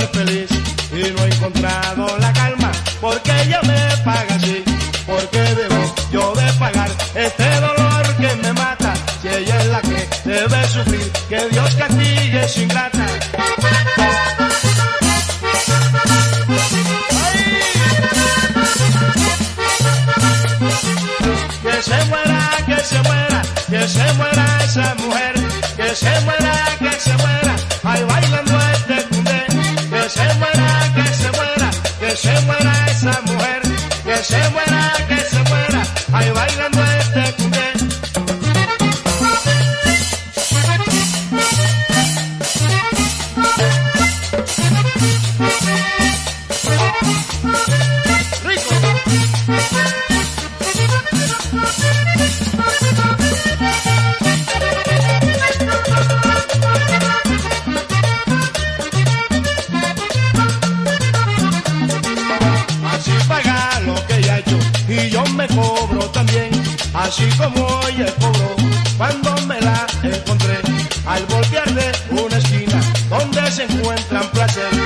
ser feliz y no he encontrado la calma, porque ella me paga así, porque debo yo de pagar este dolor que me mata, si ella es la que debe sufrir, que Dios castigue su ingrata. Que se muera, que se muera, que se muera esa mujer, que se muera, que se muera, ay bailando este cundé, que se muera, que se muera, que se muera esa mujer, que se muera, que se muera, ay bailando este cundé. Y yo me cobro también, así como ella cobró cuando me la encontré al voltear de una esquina donde se encuentran placer.